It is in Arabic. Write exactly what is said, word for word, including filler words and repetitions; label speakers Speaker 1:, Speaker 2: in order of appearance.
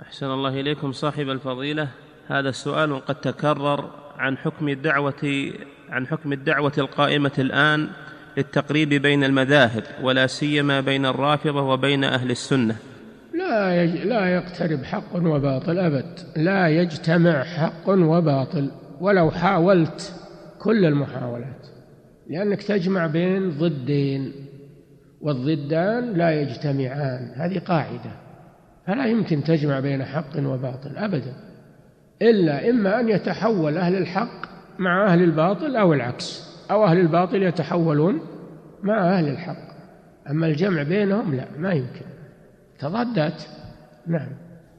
Speaker 1: أحسن الله إليكم صاحب الفضيلة، هذا السؤال قد تكرر عن حكم الدعوة عن حكم الدعوة القائمة الآن للتقريب بين المذاهب، ولا سيما بين الرافضة وبين أهل السنة.
Speaker 2: لا يج... لا يقترب حق وباطل أبد، لا يجتمع حق وباطل ولو حاولت كل المحاولات، لأنك تجمع بين ضدين، والضدان لا يجتمعان، هذه قاعدة، فلا يمكن تجمع بين حق وباطل أبدا، إلا إما أن يتحول أهل الحق مع أهل الباطل أو العكس، أو أهل الباطل يتحولون مع أهل الحق. أما الجمع بينهم لا، ما يمكن، تضادات. نعم.